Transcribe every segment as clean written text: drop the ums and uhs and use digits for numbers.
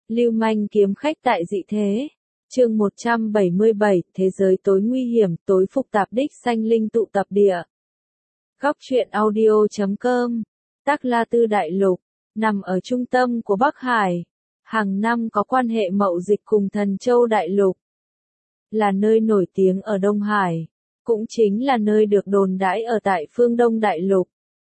Lưu manh kiếm khách tại dị thế. Chương 177, Thế giới tối nguy hiểm, tối phức tạp đích sanh linh tụ tập địa. Góc truyện audio.com. Tắc La Tư Đại Lục, nằm ở trung tâm của Bắc Hải, hàng năm có quan hệ mậu dịch cùng Thần Châu Đại Lục. Là nơi nổi tiếng ở Đông Hải, cũng chính là nơi được đồn đãi ở tại phương Đông Đại Lục.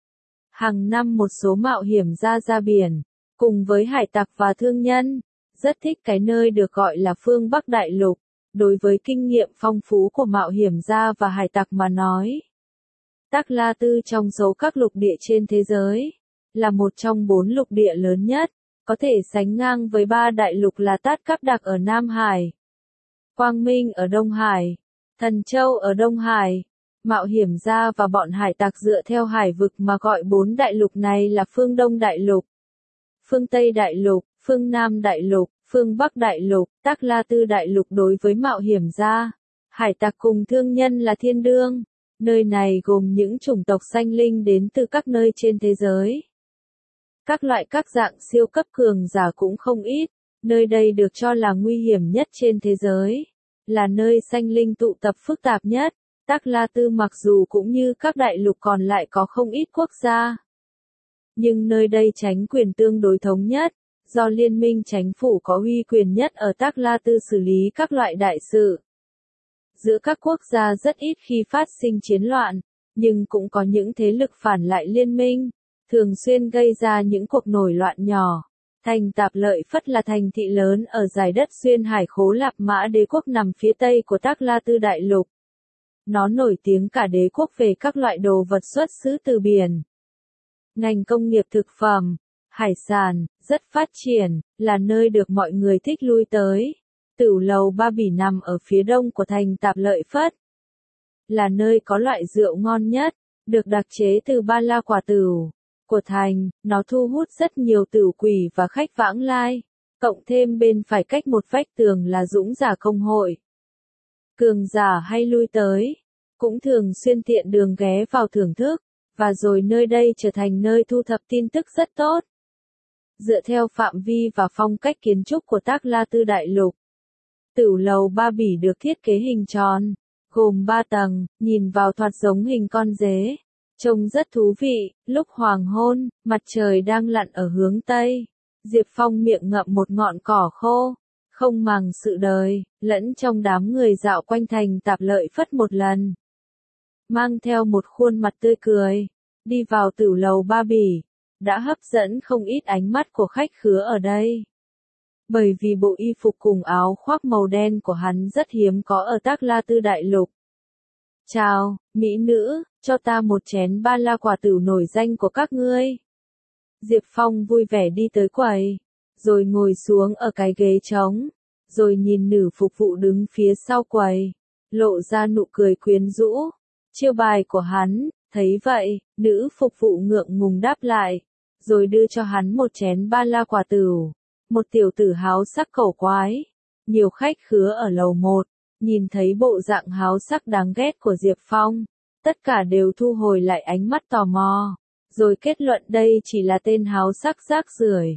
Hàng năm một số mạo hiểm gia ra biển, cùng với hải tặc và thương nhân, rất thích cái nơi được gọi là phương Bắc Đại Lục. Đối với kinh nghiệm phong phú của mạo hiểm gia và hải tặc mà nói, Tắc La Tư trong số các lục địa trên thế giới, là một trong 4 lục địa lớn nhất, có thể sánh ngang với 3 đại lục là Tát Cáp Đặc ở Nam Hải, Quang Minh ở Đông Hải, Thần Châu ở Đông Hải. Mạo hiểm gia và bọn hải tặc dựa theo hải vực mà gọi 4 đại lục này là phương Đông Đại Lục, phương Tây Đại Lục, phương Nam Đại Lục, phương Bắc Đại Lục. Tắc La Tư Đại Lục đối với mạo hiểm gia, hải tặc cùng thương nhân là thiên đương. Nơi này gồm những chủng tộc sanh linh đến từ các nơi trên thế giới. Các loại các dạng siêu cấp cường giả cũng không ít. Nơi đây được cho là nguy hiểm nhất trên thế giới, là nơi sanh linh tụ tập phức tạp nhất. Tắc La Tư mặc dù cũng như các đại lục còn lại có không ít quốc gia, nhưng nơi đây chánh quyền tương đối thống nhất, do liên minh chánh phủ có uy quyền nhất ở Tắc La Tư xử lý các loại đại sự. Giữa các quốc gia rất ít khi phát sinh chiến loạn, nhưng cũng có những thế lực phản lại liên minh, thường xuyên gây ra những cuộc nổi loạn nhỏ. Thành Tạp Lợi Phất là thành thị lớn ở dải đất xuyên hải Khố Lạp Mã Đế quốc nằm phía tây của Tắc La Tư Đại Lục. Nó nổi tiếng cả đế quốc về các loại đồ vật xuất xứ từ biển. Ngành công nghiệp thực phẩm, hải sản, rất phát triển, là nơi được mọi người thích lui tới. Tửu lầu Ba Bỉ nằm ở phía đông của thành Tạp Lợi Phất, là nơi có loại rượu ngon nhất, được đặc chế từ ba la quả tửu của thành. Nó thu hút rất nhiều tửu quỷ và khách vãng lai, cộng thêm bên phải cách một vách tường là dũng giả công hội. Cường giả hay lui tới, cũng thường xuyên tiện đường ghé vào thưởng thức, và rồi nơi đây trở thành nơi thu thập tin tức rất tốt. Dựa theo phạm vi và phong cách kiến trúc của Tắc La Tư Đại Lục, Tửu lầu Ba Bỉ được thiết kế hình tròn, gồm 3 tầng, nhìn vào thoạt giống hình con dế, trông rất thú vị. Lúc hoàng hôn, mặt trời đang lặn ở hướng Tây, Diệp Phong miệng ngậm một ngọn cỏ khô, không màng sự đời, lẫn trong đám người dạo quanh thành Tạp Lợi Phất một lần. Mang theo một khuôn mặt tươi cười, đi vào Tửu lầu Ba Bỉ, đã hấp dẫn không ít ánh mắt của khách khứa ở đây. Bởi vì bộ y phục cùng áo khoác màu đen của hắn rất hiếm có ở Tắc La Tư Đại Lục. Chào, mỹ nữ, cho ta một chén ba la quả tửu nổi danh của các ngươi. Diệp Phong vui vẻ đi tới quầy, rồi ngồi xuống ở cái ghế trống, rồi nhìn nữ phục vụ đứng phía sau quầy, lộ ra nụ cười quyến rũ. Chiêu bài của hắn, thấy vậy, nữ phục vụ ngượng ngùng đáp lại, rồi đưa cho hắn một chén ba la quả tửu. Một tiểu tử háo sắc cẩu quái. Nhiều khách khứa ở lầu 1, nhìn thấy bộ dạng háo sắc đáng ghét của Diệp Phong, tất cả đều thu hồi lại ánh mắt tò mò, rồi kết luận đây chỉ là tên háo sắc rác rưởi.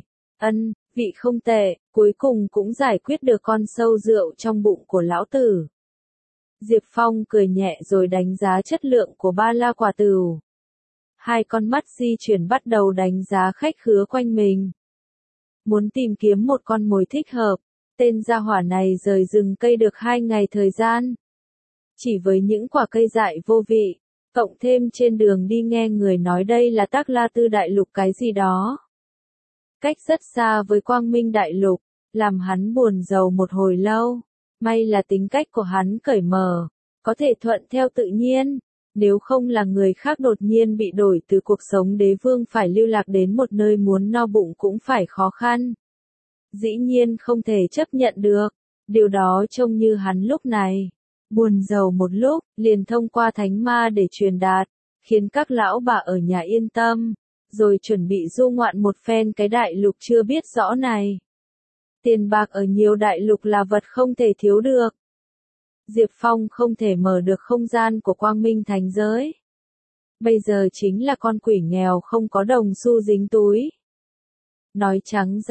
Vị không tệ, cuối cùng cũng giải quyết được con sâu rượu trong bụng của lão tử. Diệp Phong cười nhẹ rồi đánh giá chất lượng của ba la quả tửu. Hai con mắt di chuyển bắt đầu đánh giá khách khứa quanh mình. Muốn tìm kiếm một con mồi thích hợp, tên gia hỏa này rời rừng cây được 2 ngày thời gian. Chỉ với những quả cây dại vô vị, cộng thêm trên đường đi nghe người nói đây là Tắc La Tư Đại Lục cái gì đó. Cách rất xa với Quang Minh Đại Lục, làm hắn buồn rầu một hồi lâu. May là tính cách của hắn cởi mở, có thể thuận theo tự nhiên. Nếu không là người khác đột nhiên bị đổi từ cuộc sống đế vương phải lưu lạc đến một nơi muốn no bụng cũng phải khó khăn. Dĩ nhiên không thể chấp nhận được. Điều đó trông như hắn lúc này. Buồn rầu một lúc, liền thông qua thánh ma để truyền đạt, khiến các lão bà ở nhà yên tâm, rồi chuẩn bị du ngoạn một phen cái đại lục chưa biết rõ này. Tiền bạc ở nhiều đại lục là vật không thể thiếu được. Diệp Phong không thể mở được không gian của Quang Minh Thánh Giới. Bây giờ chính là con quỷ nghèo không có đồng xu dính túi. Nói trắng ra,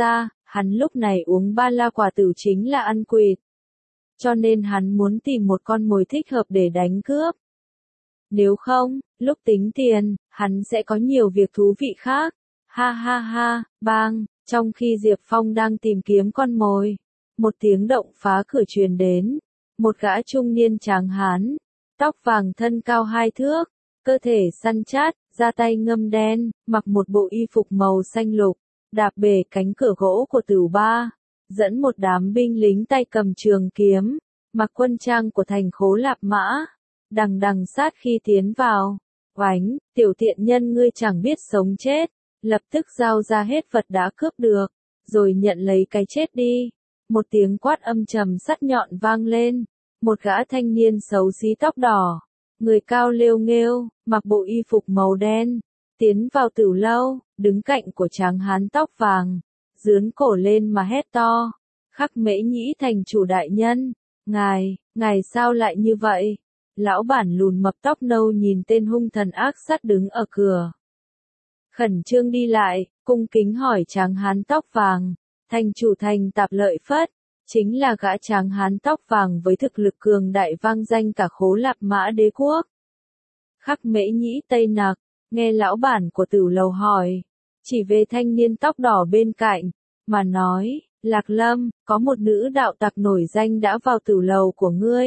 Hắn lúc này uống ba la quả tử chính là ăn quỵt. Cho nên hắn muốn tìm một con mồi thích hợp để đánh cướp. Nếu không, lúc tính tiền, hắn sẽ có nhiều việc thú vị khác. Ha ha ha, bang, trong khi Diệp Phong đang tìm kiếm con mồi, một tiếng động phá cửa truyền đến. Một gã trung niên tráng hán, tóc vàng thân cao 2 thước, cơ thể săn chát, da tay ngâm đen, mặc một bộ y phục màu xanh lục, đạp bể cánh cửa gỗ của Tửu Ba, dẫn một đám binh lính tay cầm trường kiếm, mặc quân trang của thành Khố Lạp Mã, đằng đằng sát khi tiến vào. Oánh, tiểu tiện nhân ngươi chẳng biết sống chết, lập tức giao ra hết vật đã cướp được, rồi nhận lấy cái chết đi. Một tiếng quát âm trầm sắc nhọn vang lên, một gã thanh niên xấu xí tóc đỏ, người cao lêu nghêu, mặc bộ y phục màu đen, tiến vào tử lâu, đứng cạnh của tráng hán tóc vàng, dướn cổ lên mà hét to. Khắc Mễ Nhĩ thành chủ đại nhân, ngài sao lại như vậy? Lão bản lùn mập tóc nâu nhìn tên hung thần ác sát đứng ở cửa. Khẩn trương đi lại, cung kính hỏi tráng hán tóc vàng, thành chủ thành Tạp Lợi Phất, chính là gã tráng hán tóc vàng với thực lực cường đại vang danh cả Khố Lạp Mã đế quốc. Khắc Mễ Nhĩ Tây Nặc, nghe lão bản của tử lầu hỏi, chỉ về thanh niên tóc đỏ bên cạnh, mà nói, Lạc Lâm, có một nữ đạo tặc nổi danh đã vào tử lầu của ngươi.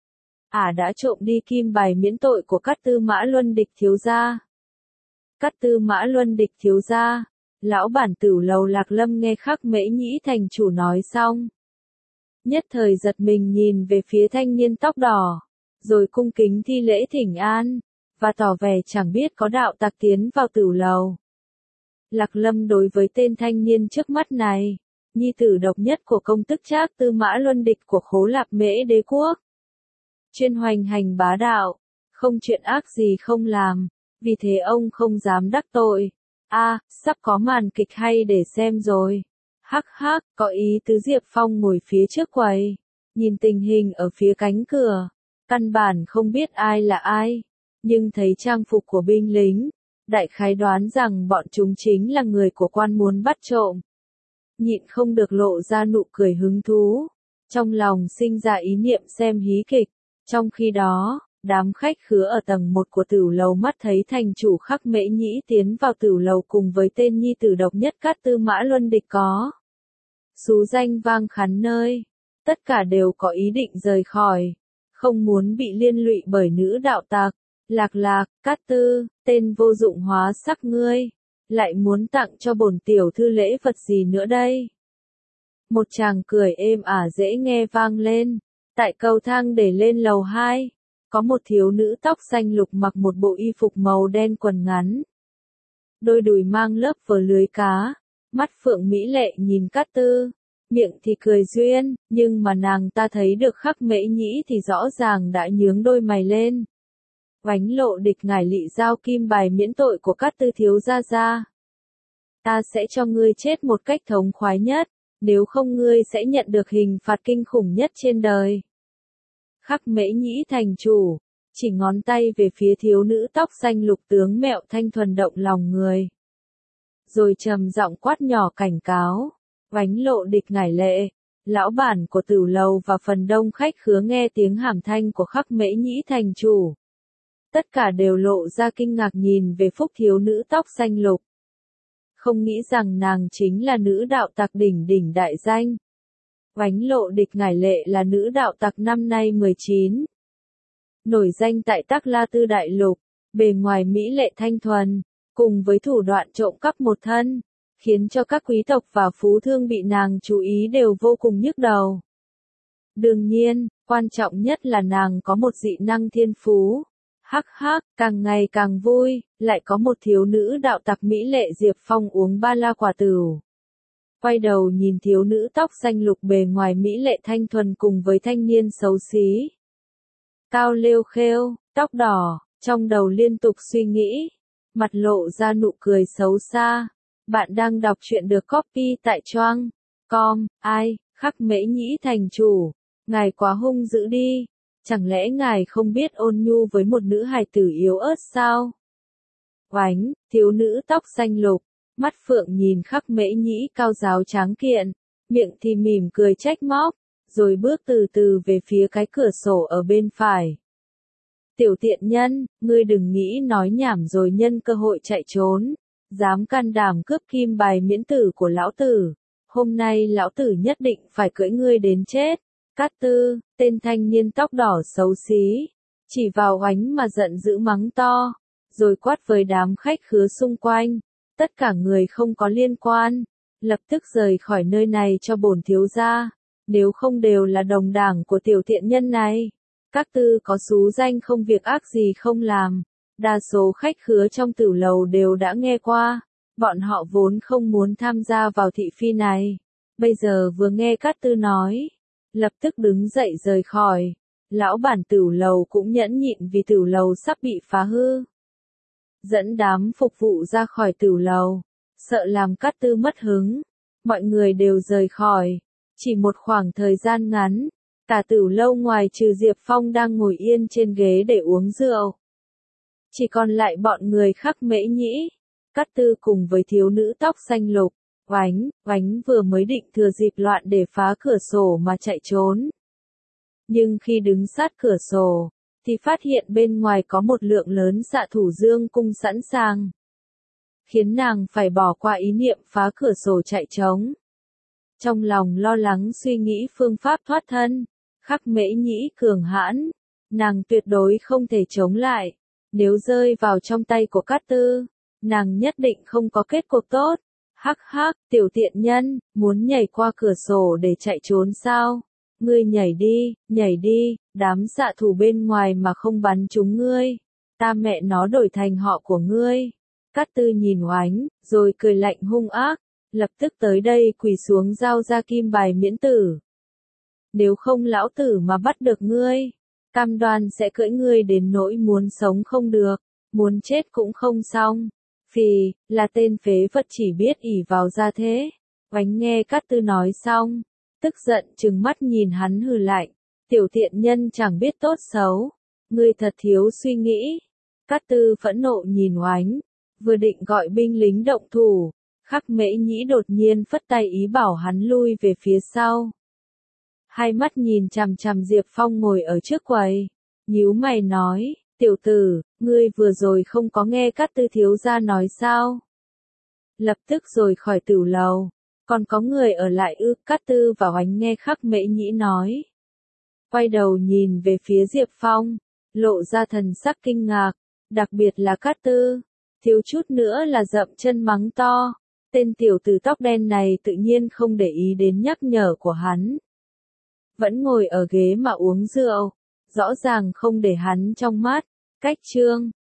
Đã trộm đi kim bài miễn tội của Cát Tư Mã Luân Địch thiếu gia. Cát Tư Mã Luân Địch thiếu gia, lão bản tử lầu Lạc Lâm nghe Khắc Mễ Nhĩ thành chủ nói xong. Nhất thời giật mình nhìn về phía thanh niên tóc đỏ, rồi cung kính thi lễ thỉnh an, và tỏ vẻ chẳng biết có đạo tặc tiến vào tử lầu. Lạc Lâm đối với tên thanh niên trước mắt này, nhi tử độc nhất của công tước Trác Tư Mã Luân Địch của Khố Lạp Mễ đế quốc. Chuyên hoành hành bá đạo, không chuyện ác gì không làm, vì thế ông không dám đắc tội. Sắp có màn kịch hay để xem rồi. Hắc hắc, có ý tứ. Diệp Phong ngồi phía trước quầy, nhìn tình hình ở phía cánh cửa, căn bản không biết ai là ai, nhưng thấy trang phục của binh lính, đại khái đoán rằng bọn chúng chính là người của quan muốn bắt trộm. Nhịn không được lộ ra nụ cười hứng thú, trong lòng sinh ra ý niệm xem hí kịch. Trong khi đó, đám khách khứa ở tầng 1 của tử lầu mắt thấy thành chủ Khắc Mễ Nhĩ tiến vào tử lầu cùng với tên nhi tử độc nhất Cát Tư Mã Luân Địch có xú danh vang khắp nơi, tất cả đều có ý định rời khỏi, không muốn bị liên lụy bởi nữ đạo tặc. Lạc, Cát Tư, tên vô dụng hóa sắc ngươi, lại muốn tặng cho bổn tiểu thư lễ vật gì nữa đây? Một chàng cười êm ả dễ nghe vang lên. Tại cầu thang để lên lầu 2, có một thiếu nữ tóc xanh lục mặc một bộ y phục màu đen quần ngắn. Đôi đùi mang lớp vớ lưới cá, mắt phượng mỹ lệ nhìn Cát Tư, miệng thì cười duyên, nhưng mà nàng ta thấy được Khắc Mễ Nhĩ thì rõ ràng đã nhướng đôi mày lên. Oánh Lộ Địch ngải lị giao kim bài miễn tội của Cát Tư thiếu gia ra. Ta sẽ cho ngươi chết một cách thống khoái nhất. Nếu không ngươi sẽ nhận được hình phạt kinh khủng nhất trên đời. Khắc Mễ Nhĩ thành chủ, chỉ ngón tay về phía thiếu nữ tóc xanh lục tướng mẹo thanh thuần động lòng người. Rồi trầm giọng quát nhỏ cảnh cáo, Oánh Lộ Địch ngải lệ, lão bản của tử lầu và phần đông khách khứa nghe tiếng hàm thanh của Khắc Mễ Nhĩ thành chủ. Tất cả đều lộ ra kinh ngạc nhìn về phúc thiếu nữ tóc xanh lục. Không nghĩ rằng nàng chính là nữ đạo tặc đỉnh đại danh. Oánh Lộ Địch ngải lệ là nữ đạo tặc năm nay 19. Nổi danh tại Tắc La Tư Đại Lục, bề ngoài mỹ lệ thanh thuần, cùng với thủ đoạn trộm cắp một thân, khiến cho các quý tộc và phú thương bị nàng chú ý đều vô cùng nhức đầu. Đương nhiên, quan trọng nhất là nàng có một dị năng thiên phú. Hắc, càng ngày càng vui, lại có một thiếu nữ đạo tặc mỹ lệ. Diệp Phong uống ba la quả tửu. Quay đầu nhìn thiếu nữ tóc xanh lục bề ngoài mỹ lệ thanh thuần cùng với thanh niên xấu xí. Cao lêu khêu, tóc đỏ, trong đầu liên tục suy nghĩ, mặt lộ ra nụ cười xấu xa. Bạn đang đọc truyện được copy tại Choang.com, Khắc Mễ Nhĩ thành chủ, ngài quá hung dữ đi. Chẳng lẽ ngài không biết ôn nhu với một nữ hài tử yếu ớt sao? Oánh, thiếu nữ tóc xanh lục, mắt phượng nhìn Khắc Mễ Nhĩ cao giáo tráng kiện, miệng thì mỉm cười trách móc, rồi bước từ từ về phía cái cửa sổ ở bên phải. Tiểu tiện nhân, ngươi đừng nghĩ nói nhảm rồi nhân cơ hội chạy trốn, dám can đảm cướp kim bài miễn tử của lão tử. Hôm nay lão tử nhất định phải cưỡi ngươi đến chết. Cát Tư, tên thanh niên tóc đỏ xấu xí, chỉ vào Oánh mà giận dữ mắng to, rồi quát với đám khách khứa xung quanh, tất cả người không có liên quan, lập tức rời khỏi nơi này cho bổn thiếu gia, nếu không đều là đồng đảng của tiểu thiện nhân này. Cát Tư có xú danh không việc ác gì không làm, đa số khách khứa trong tử lầu đều đã nghe qua, bọn họ vốn không muốn tham gia vào thị phi này, bây giờ vừa nghe Cát Tư nói, lập tức đứng dậy rời khỏi. Lão bản tử lầu cũng nhẫn nhịn vì tử lầu sắp bị phá hư. Dẫn đám phục vụ ra khỏi tử lầu, sợ làm Cát Tư mất hứng, mọi người đều rời khỏi. Chỉ một khoảng thời gian ngắn, cả tử lâu ngoài trừ Diệp Phong đang ngồi yên trên ghế để uống rượu. Chỉ còn lại bọn người Khắc Mễ Nhĩ, Cát Tư cùng với thiếu nữ tóc xanh lục, Oánh vừa mới định thừa dịp loạn để phá cửa sổ mà chạy trốn. Nhưng khi đứng sát cửa sổ, thì phát hiện bên ngoài có một lượng lớn xạ thủ dương cung sẵn sàng, khiến nàng phải bỏ qua ý niệm phá cửa sổ chạy trốn. Trong lòng lo lắng suy nghĩ phương pháp thoát thân, Khắc Mễ Nhĩ cường hãn, nàng tuyệt đối không thể chống lại, nếu rơi vào trong tay của Cát Tư, nàng nhất định không có kết cục tốt. Hắc hắc, tiểu tiện nhân, muốn nhảy qua cửa sổ để chạy trốn sao? Ngươi nhảy đi, đám xạ thủ bên ngoài mà không bắn chúng ngươi, ta mẹ nó đổi thành họ của ngươi. Cát Tư nhìn Oánh, rồi cười lạnh hung ác, lập tức tới đây quỳ xuống giao ra kim bài miễn tử. Nếu không lão tử mà bắt được ngươi, cam đoan sẽ cưỡi ngươi đến nỗi muốn sống không được, muốn chết cũng không xong. Phì, là tên phế vật chỉ biết ỷ vào ra thế. Oánh nghe Cát Tư nói xong, tức giận trừng mắt nhìn hắn hừ lạnh, tiểu tiện nhân chẳng biết tốt xấu, ngươi thật thiếu suy nghĩ. Cát Tư phẫn nộ nhìn Oánh, vừa định gọi binh lính động thủ, Khắc Mễ Nhĩ đột nhiên phất tay ý bảo hắn lui về phía sau. Hai mắt nhìn chằm chằm Diệp Phong ngồi ở trước quầy, nhíu mày nói, tiểu tử, ngươi vừa rồi không có nghe Cát Tư thiếu gia nói sao? Lập tức rồi khỏi tử lầu, còn có người ở lại ư? Cát Tư và Oánh nghe Khắc Mễ Nhĩ nói, quay đầu nhìn về phía Diệp Phong, lộ ra thần sắc kinh ngạc, đặc biệt là Cát Tư, thiếu chút nữa là dậm chân mắng to, tên tiểu tử tóc đen này tự nhiên không để ý đến nhắc nhở của hắn. Vẫn ngồi ở ghế mà uống rượu, rõ ràng không để hắn trong mắt. Cách chương